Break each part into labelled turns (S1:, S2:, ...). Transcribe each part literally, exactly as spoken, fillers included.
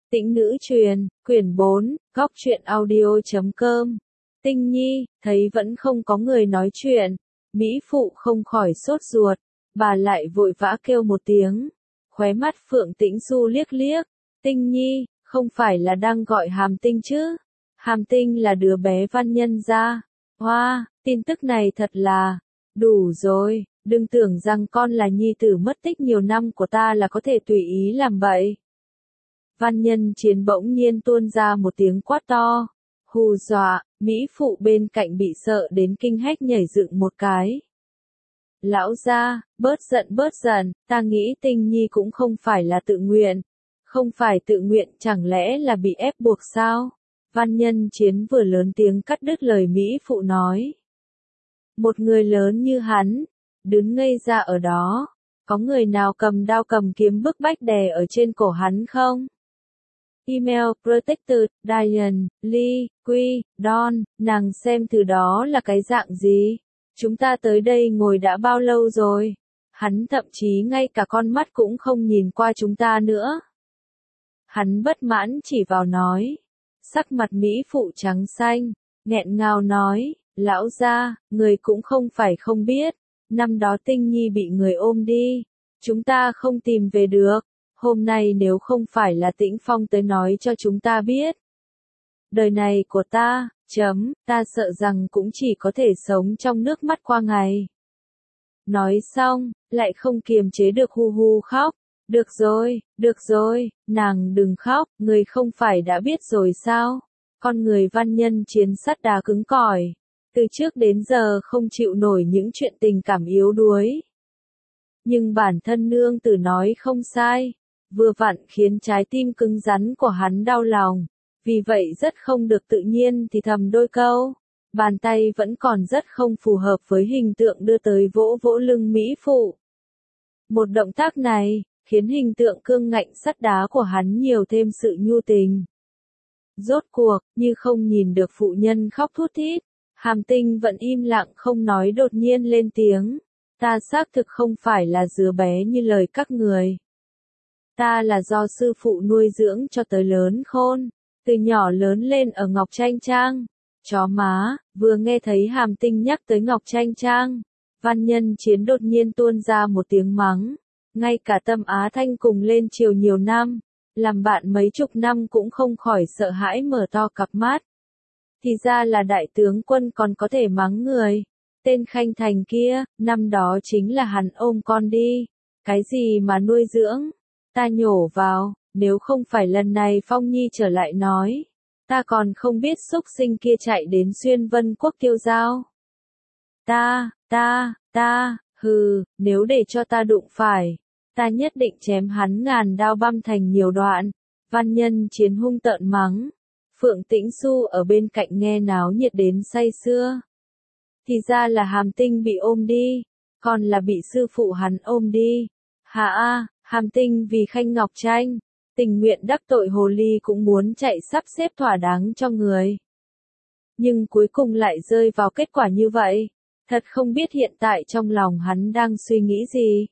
S1: Tĩnh nữ truyền, quyển bốn, góc truyện audio chấm com. Tinh Nhi, thấy vẫn không có người nói chuyện. Mỹ phụ không khỏi sốt ruột. Bà lại vội vã kêu một tiếng. Khóe mắt Phượng Tĩnh Du liếc liếc. Tinh Nhi, không phải là đang gọi Hàm Tinh chứ? Hàm Tinh là đứa bé văn nhân gia. Hoa, wow, tin tức này thật là... Đủ rồi, đừng tưởng rằng con là nhi tử mất tích nhiều năm của ta là có thể tùy ý làm bậy. Văn Nhân Chiến bỗng nhiên tuôn ra một tiếng quát to. Hù dọa, Mỹ phụ bên cạnh bị sợ đến kinh hách nhảy dựng một cái. Lão gia, bớt giận bớt giận, ta nghĩ Tinh Nhi cũng không phải là tự nguyện. Không phải tự nguyện chẳng lẽ là bị ép buộc sao? Văn Nhân Chiến vừa lớn tiếng cắt đứt lời Mỹ phụ nói. Một người lớn như hắn, đứng ngây ra ở đó, có người nào cầm đao cầm kiếm bức bách đè ở trên cổ hắn không? Email Protected, Diane, Lee, Quy, Don, nàng xem từ đó là cái dạng gì? Chúng ta tới đây ngồi đã bao lâu rồi? Hắn thậm chí ngay cả con mắt cũng không nhìn qua chúng ta nữa. Hắn bất mãn chỉ vào nói. Sắc mặt Mỹ phụ trắng xanh, nghẹn ngào nói, lão gia, người cũng không phải không biết. Năm đó Tinh Nhi bị người ôm đi. Chúng ta không tìm về được. Hôm nay nếu không phải là Tĩnh Phong tới nói cho chúng ta biết. Đời này của ta, chấm, ta sợ rằng cũng chỉ có thể sống trong nước mắt qua ngày. Nói xong, lại không kiềm chế được hu hu khóc. Được rồi, được rồi, nàng đừng khóc, người không phải đã biết rồi sao? Con người Văn Nhân Chiến sắt đá cứng cỏi. Từ trước đến giờ không chịu nổi những chuyện tình cảm yếu đuối. Nhưng bản thân nương tử nói không sai. Vừa vặn khiến trái tim cứng rắn của hắn đau lòng. Vì vậy rất không được tự nhiên thì thầm đôi câu. Bàn tay vẫn còn rất không phù hợp với hình tượng đưa tới vỗ vỗ lưng Mỹ phụ. Một động tác này, khiến hình tượng cương ngạnh sắt đá của hắn nhiều thêm sự nhu tình. Rốt cuộc, như không nhìn được phụ nhân khóc thút thít. Hàm Tinh vẫn im lặng không nói đột nhiên lên tiếng. Ta xác thực không phải là đứa bé như lời các người. Ta là do sư phụ nuôi dưỡng cho tới lớn khôn, từ nhỏ lớn lên ở Ngọc Tranh Trang. Chó má, vừa nghe thấy Hàm Tinh nhắc tới Ngọc Tranh Trang, Văn Nhân Chiến đột nhiên tuôn ra một tiếng mắng. Ngay cả Tâm Á Thanh cùng lên triều nhiều năm, làm bạn mấy chục năm cũng không khỏi sợ hãi mở to cặp mắt. Thì ra là đại tướng quân còn có thể mắng người. Tên Khanh Thành kia, năm đó chính là hắn ôm con đi. Cái gì mà nuôi dưỡng? Ta nhổ vào, nếu không phải lần này Phong Nhi trở lại nói, ta còn không biết xúc sinh kia chạy đến Xuyên Vân Quốc tiêu dao. Ta, ta, ta, hừ, nếu để cho ta đụng phải, ta nhất định chém hắn ngàn đao băm thành nhiều đoạn. Văn Nhân Chiến hung tợn mắng. Phượng Tĩnh Du ở bên cạnh nghe náo nhiệt đến say sưa. Thì ra là Hàm Tinh bị ôm đi, còn là bị sư phụ hắn ôm đi. Hà a, Hàm Tinh vì Khanh Ngọc Tranh, tình nguyện đắc tội hồ ly cũng muốn chạy sắp xếp thỏa đáng cho người. Nhưng cuối cùng lại rơi vào kết quả như vậy. Thật không biết hiện tại trong lòng hắn đang suy nghĩ gì.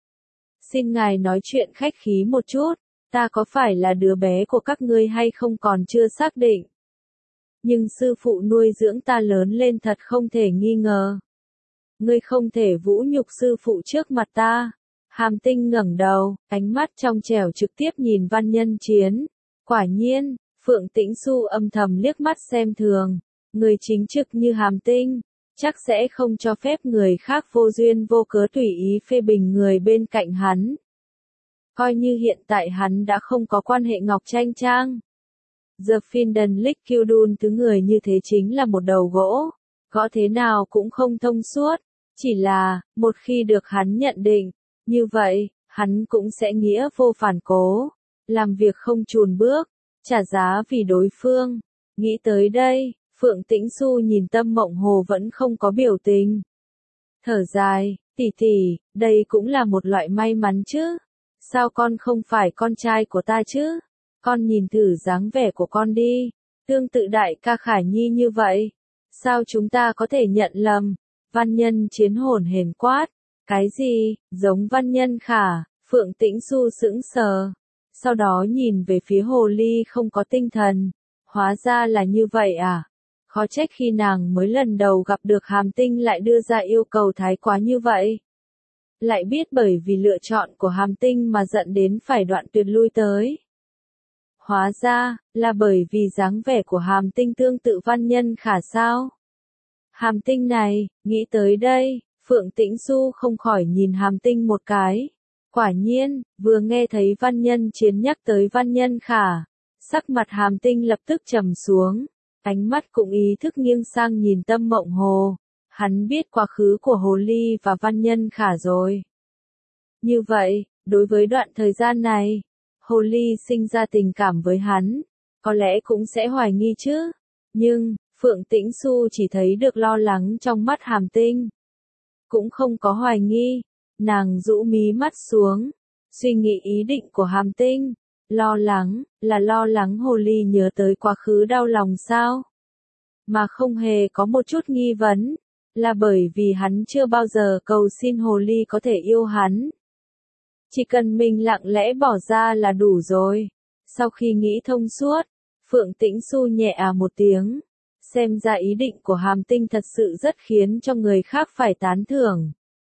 S1: Xin ngài nói chuyện khách khí một chút. Ta có phải là đứa bé của các ngươi hay không còn chưa xác định. Nhưng sư phụ nuôi dưỡng ta lớn lên thật không thể nghi ngờ. Ngươi không thể vũ nhục sư phụ trước mặt ta. Hàm Tinh ngẩng đầu, ánh mắt trong trẻo trực tiếp nhìn Văn Nhân Chiến. Quả nhiên, Phượng Tĩnh Du âm thầm liếc mắt xem thường. Người chính trực như Hàm Tinh, chắc sẽ không cho phép người khác vô duyên vô cớ tùy ý phê bình người bên cạnh hắn. Coi như hiện tại hắn đã không có quan hệ Ngọc Tranh Trang. The Finden Lick Kildun thứ người như thế chính là một đầu gỗ. Gõ thế nào cũng không thông suốt. Chỉ là, một khi được hắn nhận định, như vậy, hắn cũng sẽ nghĩa vô phản cố. Làm việc không chùn bước, trả giá vì đối phương. Nghĩ tới đây, Phượng Tĩnh Du nhìn Tâm Mộng Hồ vẫn không có biểu tình. Thở dài, tỷ tỷ, đây cũng là một loại may mắn chứ. Sao con không phải con trai của ta chứ? Con nhìn thử dáng vẻ của con đi. Tương tự đại ca Khả Nhi như vậy. Sao chúng ta có thể nhận lầm? Văn Nhân Chiến hồn hển quát. Cái gì? Giống Văn Nhân Khả? Phượng Tĩnh Du sững sờ. sau đó nhìn về phía hồ ly không có tinh thần. Hóa ra là như vậy à? Khó trách khi nàng mới lần đầu gặp được Hàm Tinh lại đưa ra yêu cầu thái quá như vậy. Lại biết bởi vì lựa chọn của Hàm Tinh mà dẫn đến phải đoạn tuyệt lui tới. Hóa ra, là bởi vì dáng vẻ của Hàm Tinh tương tự Văn Nhân Khả sao? Hàm Tinh này, nghĩ tới đây, Phượng Tĩnh Xu không khỏi nhìn Hàm Tinh một cái. Quả nhiên, vừa nghe thấy Văn Nhân Chiến nhắc tới Văn Nhân Khả, sắc mặt Hàm Tinh lập tức trầm xuống, ánh mắt cũng ý thức nghiêng sang nhìn Tâm Mộng Hồ. Hắn biết quá khứ của Hồ Ly và Văn Nhân Khả rồi. Như vậy, đối với đoạn thời gian này, Hồ Ly sinh ra tình cảm với hắn, có lẽ cũng sẽ hoài nghi chứ. Nhưng, Phượng Tĩnh Xu chỉ thấy được lo lắng trong mắt Hàm Tinh. Cũng không có hoài nghi, nàng rũ mí mắt xuống, suy nghĩ ý định của Hàm Tinh. Lo lắng, là lo lắng Hồ Ly nhớ tới quá khứ đau lòng sao? Mà không hề có một chút nghi vấn, là bởi vì hắn chưa bao giờ cầu xin Hồ Ly có thể yêu hắn. Chỉ cần mình lặng lẽ bỏ ra là đủ rồi. Sau khi nghĩ thông suốt, Phượng Tĩnh Xu nhẹ à một tiếng. Xem ra ý định của Hàm Tinh thật sự rất khiến cho người khác phải tán thưởng.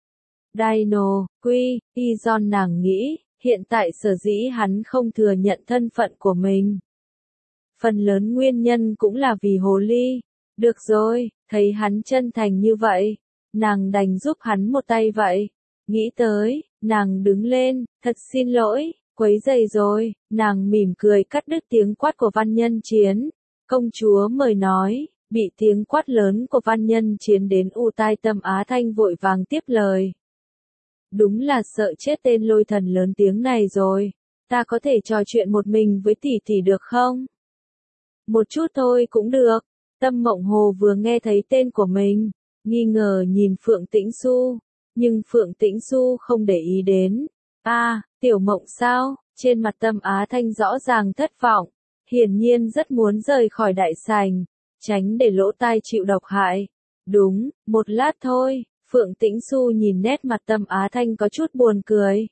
S1: Dino, Quy, Izon nàng nghĩ, hiện tại sở dĩ hắn không thừa nhận thân phận của mình. Phần lớn nguyên nhân cũng là vì Hồ Ly. Được rồi, thấy hắn chân thành như vậy, nàng đành giúp hắn một tay vậy. Nghĩ tới, nàng đứng lên, thật xin lỗi, quấy rầy rồi, nàng mỉm cười cắt đứt tiếng quát của Văn Nhân Chiến. Công chúa mời nói, bị tiếng quát lớn của Văn Nhân Chiến đến u tai Tâm Á Thanh vội vàng tiếp lời. Đúng là sợ chết tên lôi thần lớn tiếng này rồi, ta có thể trò chuyện một mình với tỷ tỷ được không? Một chút thôi cũng được. Tâm Mộng Hồ vừa nghe thấy tên của mình, nghi ngờ nhìn Phượng Tĩnh Xu, nhưng Phượng Tĩnh Xu không để ý đến. A, à, Tiểu Mộng sao? Trên mặt Tâm Á Thanh rõ ràng thất vọng, hiển nhiên rất muốn rời khỏi đại sảnh, tránh để lỗ tai chịu độc hại. Đúng, một lát thôi. Phượng Tĩnh Xu nhìn nét mặt Tâm Á Thanh có chút buồn cười.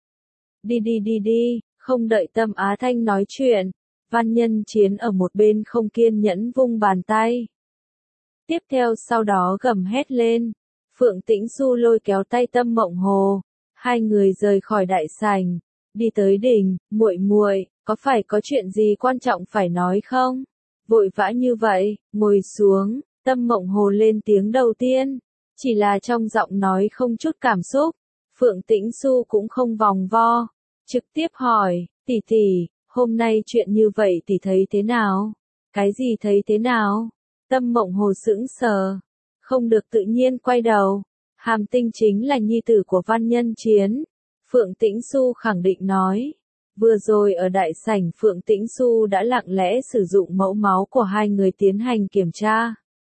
S1: Đi đi đi đi, không đợi Tâm Á Thanh nói chuyện, Văn Nhân Chiến ở một bên không kiên nhẫn vung bàn tay. Tiếp theo sau đó gầm hét lên, Phượng Tĩnh Xu lôi kéo tay Tâm Mộng Hồ, hai người rời khỏi đại sảnh, đi tới đỉnh. Muội muội, có phải có chuyện gì quan trọng phải nói không? Vội vã như vậy, ngồi xuống, Tâm Mộng Hồ lên tiếng đầu tiên. Chỉ là trong giọng nói không chút cảm xúc, Phượng Tĩnh Xu cũng không vòng vo, trực tiếp hỏi, tỷ tỷ, hôm nay chuyện như vậy tỷ thấy thế nào? Cái gì thấy thế nào? Tâm Mộng Hồ sững sờ, không được tự nhiên quay đầu. Hàm Tinh chính là nhi tử của Văn Nhân Chiến. Phượng Tĩnh Xu khẳng định nói. Vừa rồi ở đại sảnh Phượng Tĩnh Xu đã lặng lẽ sử dụng mẫu máu của hai người tiến hành kiểm tra.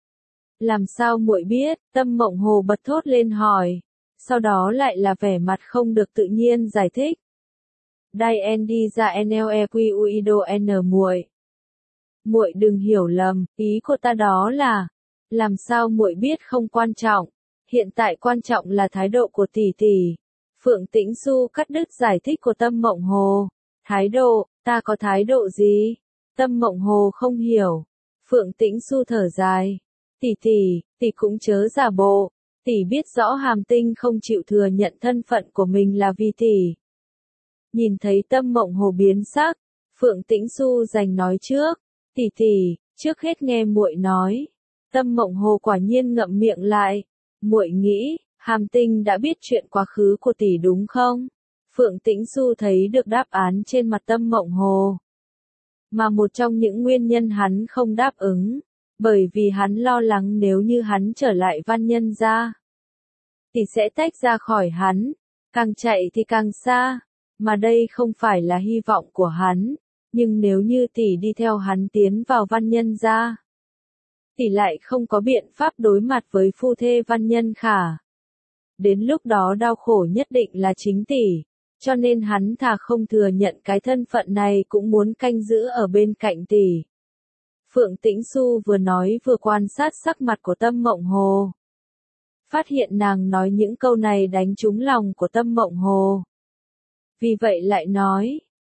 S1: Làm sao muội biết? Tâm Mộng Hồ bật thốt lên hỏi. Sau đó lại là vẻ mặt không được tự nhiên giải thích. Dai en đi ra nlequido n muội. Muội đừng hiểu lầm, ý của ta đó là, làm sao muội biết không quan trọng, hiện tại quan trọng là thái độ của tỷ tỷ. Phượng Tĩnh Xu cắt đứt giải thích của Tâm Mộng Hồ. Thái độ, ta có thái độ gì? Tâm Mộng Hồ không hiểu. Phượng Tĩnh Xu thở dài. Tỷ tỷ, tỷ cũng chớ giả bộ, tỷ biết rõ Hàm Tinh không chịu thừa nhận thân phận của mình là vì tỷ. Nhìn thấy Tâm Mộng Hồ biến sắc, Phượng Tĩnh Xu giành nói trước, tỷ tỷ, trước hết nghe muội nói. Tâm Mộng Hồ quả nhiên ngậm miệng lại, muội nghĩ, Hàm Tinh đã biết chuyện quá khứ của tỷ đúng không? Phượng Tĩnh Xu thấy được đáp án trên mặt Tâm Mộng Hồ. Mà một trong những nguyên nhân hắn không đáp ứng, bởi vì hắn lo lắng nếu như hắn trở lại Văn Nhân gia, thì sẽ tách ra khỏi hắn, càng chạy thì càng xa, mà đây không phải là hy vọng của hắn, nhưng nếu như tỷ đi theo hắn tiến vào Văn Nhân gia, tỷ lại không có biện pháp đối mặt với phu thê Văn Nhân Khả. Đến lúc đó đau khổ nhất định là chính tỷ, cho nên hắn thà không thừa nhận cái thân phận này cũng muốn canh giữ ở bên cạnh tỷ. Phượng Tĩnh Xu vừa nói vừa quan sát sắc mặt của Tâm Mộng Hồ. Phát hiện nàng nói những câu này đánh trúng lòng của Tâm Mộng Hồ. Vì vậy lại nói,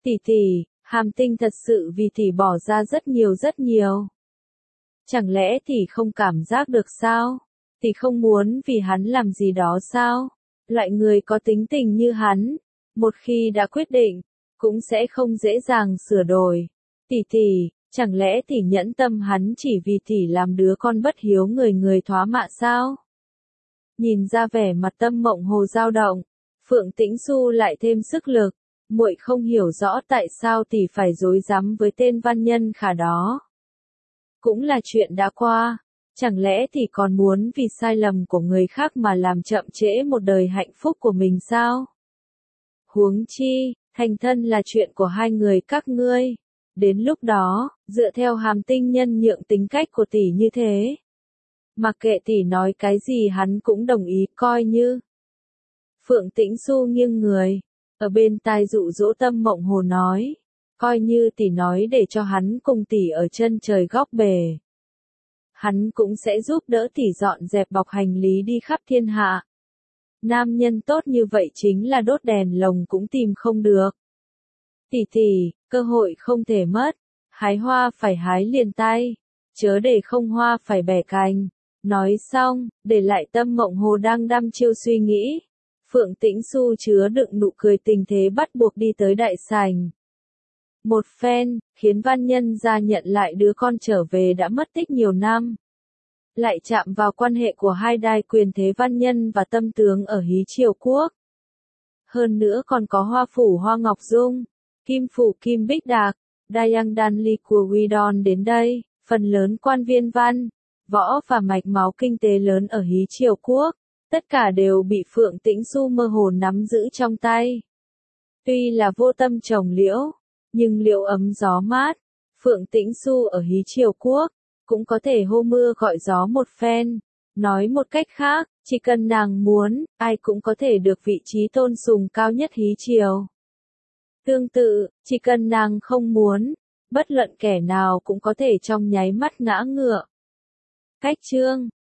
S1: Tỷ tỷ, Hàm Tinh thật sự vì tỷ bỏ ra rất nhiều rất nhiều. Chẳng lẽ tỷ không cảm giác được sao? Tỷ không muốn vì hắn làm gì đó sao? Loại người có tính tình như hắn, một khi đã quyết định, cũng sẽ không dễ dàng sửa đổi. Tỷ tỷ, chẳng lẽ tỷ nhẫn tâm hắn chỉ vì tỷ làm đứa con bất hiếu người người thoá mạ sao? Nhìn ra vẻ mặt Tâm Mộng Hồ dao động, Phượng Tĩnh Xu lại thêm sức lực, muội không hiểu rõ tại sao tỷ phải dối rắm với tên văn nhân khả đó. Cũng là chuyện đã qua, chẳng lẽ tỷ còn muốn vì sai lầm của người khác mà làm chậm trễ một đời hạnh phúc của mình sao? Huống chi, thành thân là chuyện của hai người các ngươi. Đến lúc đó, dựa theo Hàm Tinh nhân nhượng tính cách của tỷ như thế, mặc kệ tỷ nói cái gì hắn cũng đồng ý coi như. Phượng Tĩnh Xu nghiêng người, ở bên tai dụ dỗ Tâm Mộng Hồ nói, coi như tỷ nói để cho hắn cùng tỷ ở chân trời góc bể. Hắn cũng sẽ giúp đỡ tỷ dọn dẹp bọc hành lý đi khắp thiên hạ. Nam nhân tốt như vậy chính là đốt đèn lồng cũng tìm không được. Tỷ tỷ, cơ hội không thể mất, hái hoa phải hái liền tay, chớ để không hoa phải bẻ cành. Nói xong, để lại Tâm Mộng Hồ đang đăm chiêu suy nghĩ. Phượng Tĩnh Xu chứa đựng nụ cười tình thế bắt buộc đi tới đại sảnh. Một phen, khiến văn nhân ra nhận lại đứa con trở về đã mất tích nhiều năm. Lại chạm vào quan hệ của hai đai quyền thế văn nhân và tâm tướng ở Hí Triều Quốc. Hơn nữa còn có Hoa Phủ Hoa Ngọc Dung, Kim Phủ Kim Bích Đạc, Dayang Danli của Widon đến đây, phần lớn quan viên văn, võ và mạch máu kinh tế lớn ở Hí Triều Quốc, tất cả đều bị Phượng Tĩnh Xu mơ hồ nắm giữ trong tay. Tuy là vô tâm trồng liễu, nhưng liễu ấm gió mát, Phượng Tĩnh Xu ở Hí Triều Quốc, cũng có thể hô mưa gọi gió một phen. Nói một cách khác, chỉ cần nàng muốn, ai cũng có thể được vị trí tôn sùng cao nhất Hí Triều. Tương tự, chỉ cần nàng không muốn, bất luận kẻ nào cũng có thể trong nháy mắt ngã ngựa. Cách chương